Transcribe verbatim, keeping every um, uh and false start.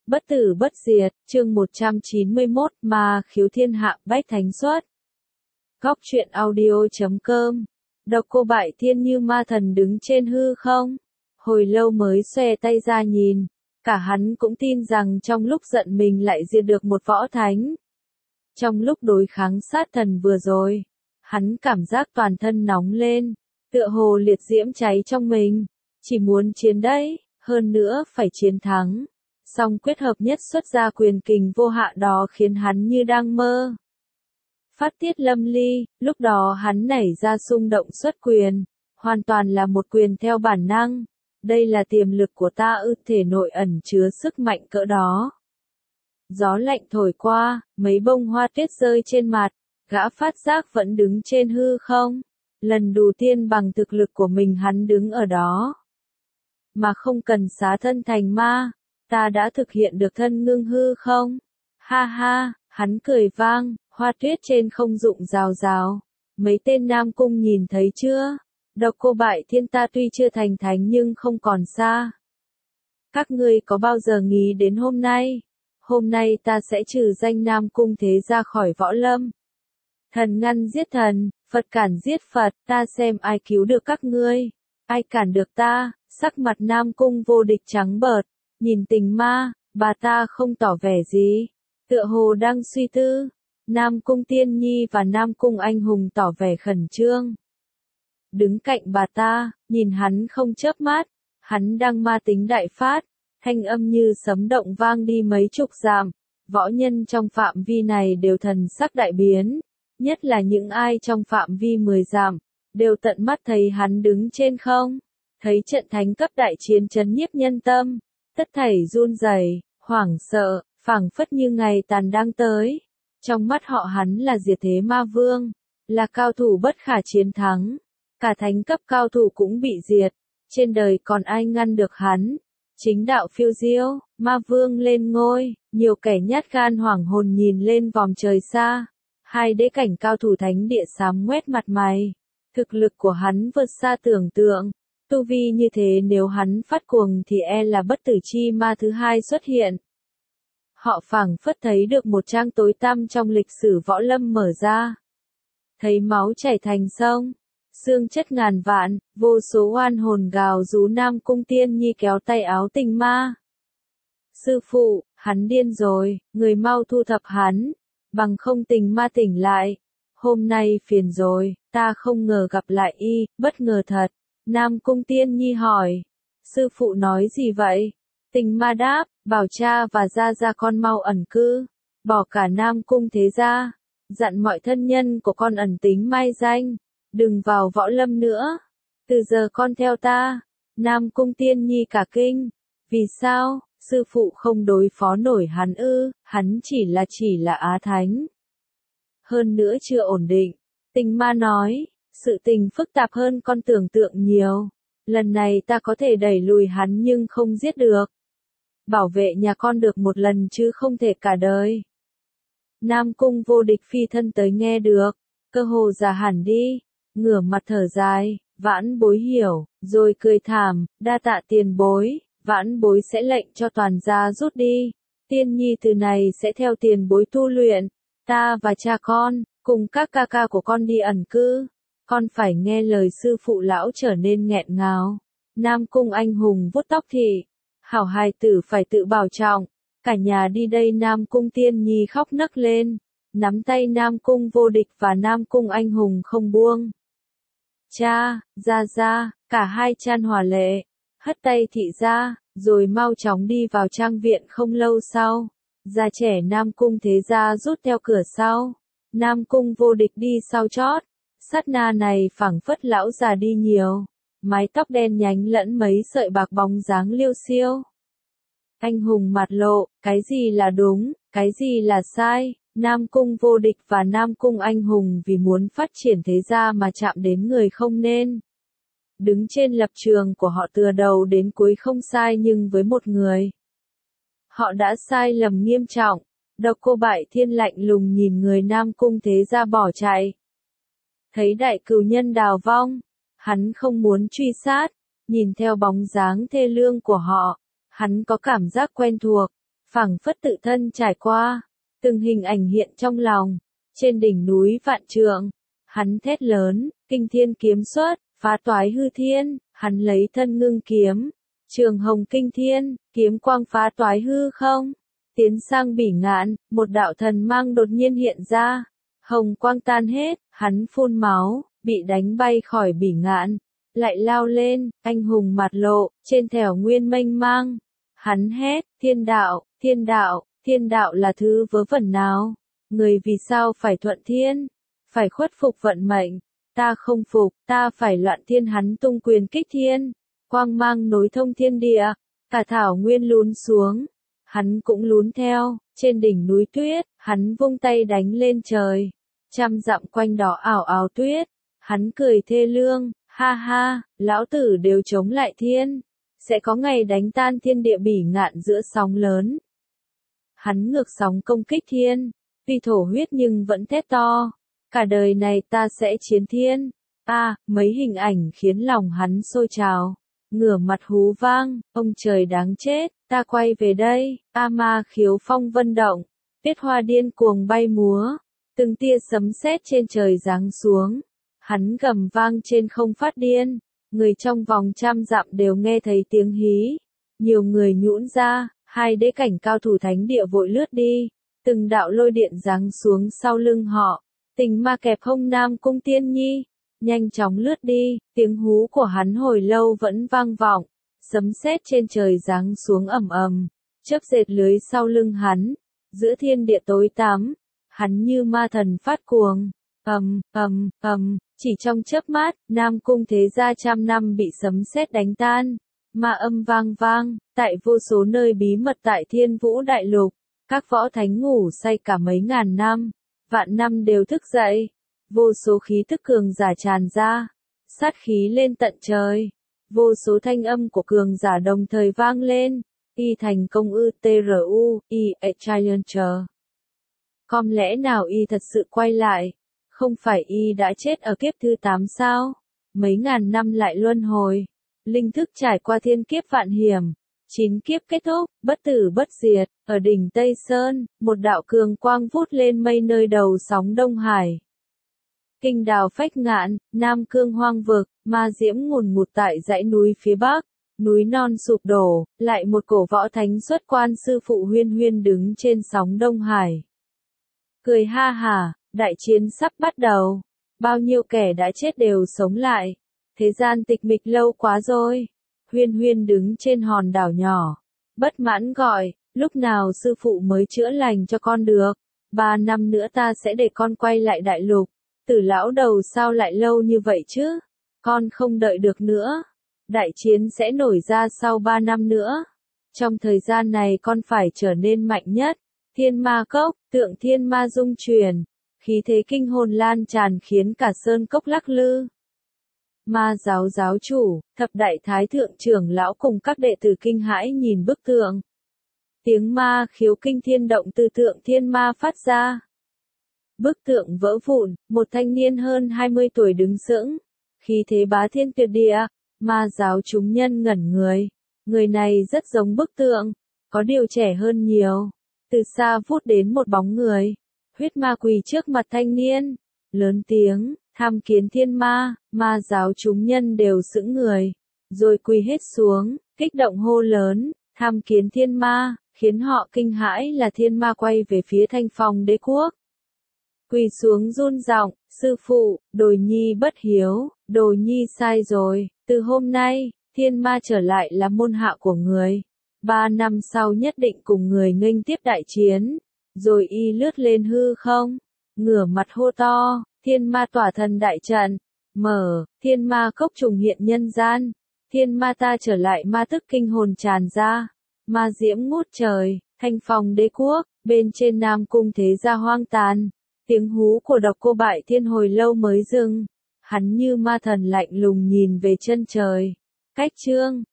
Bất tử bất diệt, chương một trăm chín mươi mốt, Ma khiếu thiên hạ, bách thánh xuất. Góc truyện audio chấm com. Độc Cô Bại Thiên như ma thần đứng trên hư không. Hồi lâu mới xòe tay ra nhìn. Cả hắn cũng tin rằng trong lúc giận mình lại diệt được một võ thánh. Trong lúc đối kháng sát thần vừa rồi, hắn cảm giác toàn thân nóng lên, tựa hồ liệt diễm cháy trong mình. Chỉ muốn chiến đấy, hơn nữa phải chiến thắng. Song quyết hợp nhất xuất ra quyền kình vô hạ đó khiến hắn như đang mơ. Phát tiết lâm ly, lúc đó hắn nảy ra xung động xuất quyền, hoàn toàn là một quyền theo bản năng. Đây là tiềm lực của ta ư, thể nội ẩn chứa sức mạnh cỡ đó. Gió lạnh thổi qua, mấy bông hoa tuyết rơi trên mặt, gã phát giác vẫn đứng trên hư không. Lần đầu tiên bằng thực lực của mình hắn đứng ở đó. Mà không cần xá thân thành ma. Ta đã thực hiện được thân ngưng hư không? Ha ha, hắn cười vang, hoa tuyết trên không rụng rào rào. Mấy tên Nam Cung nhìn thấy chưa? Độc Cô Bại Thiên ta tuy chưa thành thánh nhưng không còn xa. Các ngươi có bao giờ nghĩ đến hôm nay? Hôm nay ta sẽ trừ danh Nam Cung thế ra khỏi võ lâm. Thần ngăn giết thần, Phật cản giết Phật, ta xem ai cứu được các ngươi. Ai cản được ta? Sắc mặt Nam Cung Vô Địch trắng bợt. Nhìn Tình Ma, bà ta không tỏ vẻ gì, tựa hồ đang suy tư. Nam Cung Tiên Nhi và Nam Cung Anh Hùng tỏ vẻ khẩn trương. Đứng cạnh bà ta, nhìn hắn không chớp mắt, hắn đang ma tính đại phát, thanh âm như sấm động vang đi mấy chục dặm. Võ nhân trong phạm vi này đều thần sắc đại biến, nhất là những ai trong phạm vi mười dặm, đều tận mắt thấy hắn đứng trên không, thấy trận thánh cấp đại chiến chấn nhiếp nhân tâm. Tất thảy run rẩy, hoảng sợ, phảng phất như ngày tàn đang tới. Trong mắt họ hắn là diệt thế ma vương, là cao thủ bất khả chiến thắng. Cả thánh cấp cao thủ cũng bị diệt, trên đời còn ai ngăn được hắn. Chính đạo phiêu diêu, ma vương lên ngôi, nhiều kẻ nhát gan hoảng hồn nhìn lên vòm trời xa. Hai đế cảnh cao thủ thánh địa xám ngoét mặt mày. Thực lực của hắn vượt xa tưởng tượng. Tu vi như thế nếu hắn phát cuồng thì e là bất tử chi ma thứ hai xuất hiện. Họ phảng phất thấy được một trang tối tăm trong lịch sử võ lâm mở ra. Thấy máu chảy thành sông, xương chất ngàn vạn, vô số oan hồn gào rú. Nam Cung Tiên Nhi kéo tay áo Tình Ma. Sư phụ, hắn điên rồi, người mau thu thập hắn, bằng không Tình Ma tỉnh lại. Hôm nay phiền rồi, ta không ngờ gặp lại y, bất ngờ thật. Nam Cung Tiên Nhi hỏi, sư phụ nói gì vậy? Tình Ma đáp, bảo cha và gia gia con mau ẩn cư, bỏ cả Nam Cung thế gia, dặn mọi thân nhân của con ẩn tính mai danh, đừng vào võ lâm nữa, từ giờ con theo ta. Nam Cung Tiên Nhi cả kinh, vì sao, sư phụ không đối phó nổi hắn ư, hắn chỉ là chỉ là Á Thánh. Hơn nữa chưa ổn định, Tình Ma nói. Sự tình phức tạp hơn con tưởng tượng nhiều. Lần này ta có thể đẩy lùi hắn nhưng không giết được. Bảo vệ nhà con được một lần chứ không thể cả đời. Nam Cung Vô Địch phi thân tới nghe được. Cơ hồ già hẳn đi. Ngửa mặt thở dài. Vãn bối hiểu. Rồi cười thảm. Đa tạ tiền bối. Vãn bối sẽ lệnh cho toàn gia rút đi. Tiên Nhi từ này sẽ theo tiền bối tu luyện. Ta và cha con, cùng các ca ca của con đi ẩn cư. Con phải nghe lời sư phụ lão trở nên nghẹn ngào. Nam Cung Anh Hùng vuốt tóc thị. Hảo hài tử phải tự bảo trọng. Cả nhà đi đây. Nam Cung Tiên Nhi khóc nấc lên. Nắm tay Nam Cung Vô Địch và Nam Cung Anh Hùng không buông. Cha, ra ra, cả hai chan hòa lệ. Hất tay thị ra, rồi mau chóng đi vào trang viện. Không lâu sau, già trẻ Nam Cung thế gia rút theo cửa sau. Nam Cung Vô Địch đi sau chót. Sát na này phảng phất lão già đi nhiều, mái tóc đen nhánh lẫn mấy sợi bạc bóng dáng liêu xiêu. Anh hùng mặt lộ, cái gì là đúng, cái gì là sai. Nam Cung Vô Địch và Nam Cung Anh Hùng vì muốn phát triển thế gia mà chạm đến người không nên. Đứng trên lập trường của họ từ đầu đến cuối không sai, nhưng với một người, họ đã sai lầm nghiêm trọng. Độc Cô Bại Thiên lạnh lùng nhìn người Nam Cung thế gia bỏ chạy. Thấy đại cừu nhân đào vong, hắn không muốn truy sát, nhìn theo bóng dáng thê lương của họ, hắn có cảm giác quen thuộc, phảng phất tự thân trải qua, từng hình ảnh hiện trong lòng. Trên đỉnh núi vạn trượng, hắn thét lớn, kinh thiên kiếm xuất, phá toái hư thiên, hắn lấy thân ngưng kiếm, trường hồng kinh thiên, kiếm quang phá toái hư không. Tiến sang bỉ ngạn, một đạo thần mang đột nhiên hiện ra, hồng quang tan hết, hắn phun máu, bị đánh bay khỏi bỉ ngạn, lại lao lên, anh hùng mặt lộ, trên thẻo nguyên mênh mang. Hắn hét, thiên đạo, thiên đạo, thiên đạo là thứ vớ vẩn nào? Người vì sao phải thuận thiên? Phải khuất phục vận mệnh? Ta không phục, ta phải loạn thiên. Hắn tung quyền kích thiên, quang mang nối thông thiên địa, cả thảo nguyên lún xuống. Hắn cũng lún theo, trên đỉnh núi tuyết, hắn vung tay đánh lên trời. Trăm dặm quanh đó ảo ảo tuyết, hắn cười thê lương, ha ha, lão tử đều chống lại thiên. Sẽ có ngày đánh tan thiên địa bỉ ngạn giữa sóng lớn. Hắn ngược sóng công kích thiên, tuy thổ huyết nhưng vẫn thét to. Cả đời này ta sẽ chiến thiên. A, à, mấy hình ảnh khiến lòng hắn sôi trào. Ngửa mặt hú vang, ông trời đáng chết, ta quay về đây. A ma khiếu phong vân động, tuyết hoa điên cuồng bay múa. Từng tia sấm sét trên trời giáng xuống. Hắn gầm vang trên không phát điên. Người trong vòng trăm dặm đều nghe thấy tiếng hí. Nhiều người nhũn ra, hai đế cảnh cao thủ thánh địa vội lướt đi. Từng đạo lôi điện giáng xuống sau lưng họ. Tình ma kẹp hông Nam Cung Tiên Nhi. Nhanh chóng lướt đi, tiếng hú của hắn hồi lâu vẫn vang vọng. Sấm sét trên trời giáng xuống ầm ầm. Chớp dệt lưới sau lưng hắn. Giữa thiên địa tối tăm. Hắn như ma thần phát cuồng. Ầm, ầm, ầm, chỉ trong chớp mắt, Nam Cung thế gia trăm năm bị sấm sét đánh tan. Ma âm vang vang, tại vô số nơi bí mật tại Thiên Vũ Đại Lục, các võ thánh ngủ say cả mấy ngàn năm, vạn năm đều thức dậy. Vô số khí tức cường giả tràn ra, sát khí lên tận trời. Vô số thanh âm của cường giả đồng thời vang lên. Y thành công ư tru, y a challenger. Không lẽ nào y thật sự quay lại? Không phải y đã chết ở kiếp thứ tám sao? Mấy ngàn năm lại luân hồi. Linh thức trải qua thiên kiếp vạn hiểm. Chín kiếp kết thúc, bất tử bất diệt. Ở đỉnh Tây Sơn, một đạo cường quang vút lên mây nơi đầu sóng Đông Hải. Kinh đào phách ngạn, Nam Cương hoang vực, ma diễm ngùn ngụt tại dãy núi phía Bắc. Núi non sụp đổ, lại một cổ võ thánh xuất quan sư phụ Huyên Huyên đứng trên sóng Đông Hải. Cười ha hả, đại chiến sắp bắt đầu. Bao nhiêu kẻ đã chết đều sống lại. Thế gian tịch mịch lâu quá rồi. Huyên Huyên đứng trên hòn đảo nhỏ. Bất mãn gọi, lúc nào sư phụ mới chữa lành cho con được. Ba năm nữa ta sẽ để con quay lại đại lục. Tử lão đầu sao lại lâu như vậy chứ? Con không đợi được nữa. Đại chiến sẽ nổi ra sau ba năm nữa. Trong thời gian này con phải trở nên mạnh nhất. Thiên ma cốc, tượng thiên ma dung truyền. Khí thế kinh hồn lan tràn khiến cả sơn cốc lắc lư. Ma giáo giáo chủ, thập đại thái thượng trưởng lão cùng các đệ tử kinh hãi nhìn bức tượng. Tiếng ma khiếu kinh thiên động từ tượng thiên ma phát ra. Bức tượng vỡ vụn, một thanh niên hơn hai mươi tuổi đứng sững. Khí thế bá thiên tuyệt địa, ma giáo chúng nhân ngẩn người. Người này rất giống bức tượng, có điều trẻ hơn nhiều. Từ xa vút đến một bóng người. Huyết ma quỳ trước mặt thanh niên. Lớn tiếng, tham kiến thiên ma, ma giáo chúng nhân đều sững người. Rồi quỳ hết xuống, kích động hô lớn, tham kiến thiên ma, khiến họ kinh hãi là thiên ma quay về phía Thanh Phong đế quốc. Quỳ xuống run giọng, sư phụ, Đồi Nhi bất hiếu, Đồi Nhi sai rồi, từ hôm nay, thiên ma trở lại là môn hạ của người. Ba năm sau nhất định cùng người nghênh tiếp đại chiến. Rồi y lướt lên hư không, ngửa mặt hô to, thiên ma tỏa thần đại trận, mở, thiên ma cốc trùng hiện nhân gian, thiên ma ta trở lại ma tức kinh hồn tràn ra, ma diễm ngút trời, Thanh Phong đế quốc, bên trên Nam Cung thế gia hoang tàn, tiếng hú của Độc Cô Bại Thiên hồi lâu mới dừng, hắn như ma thần lạnh lùng nhìn về chân trời, cách chương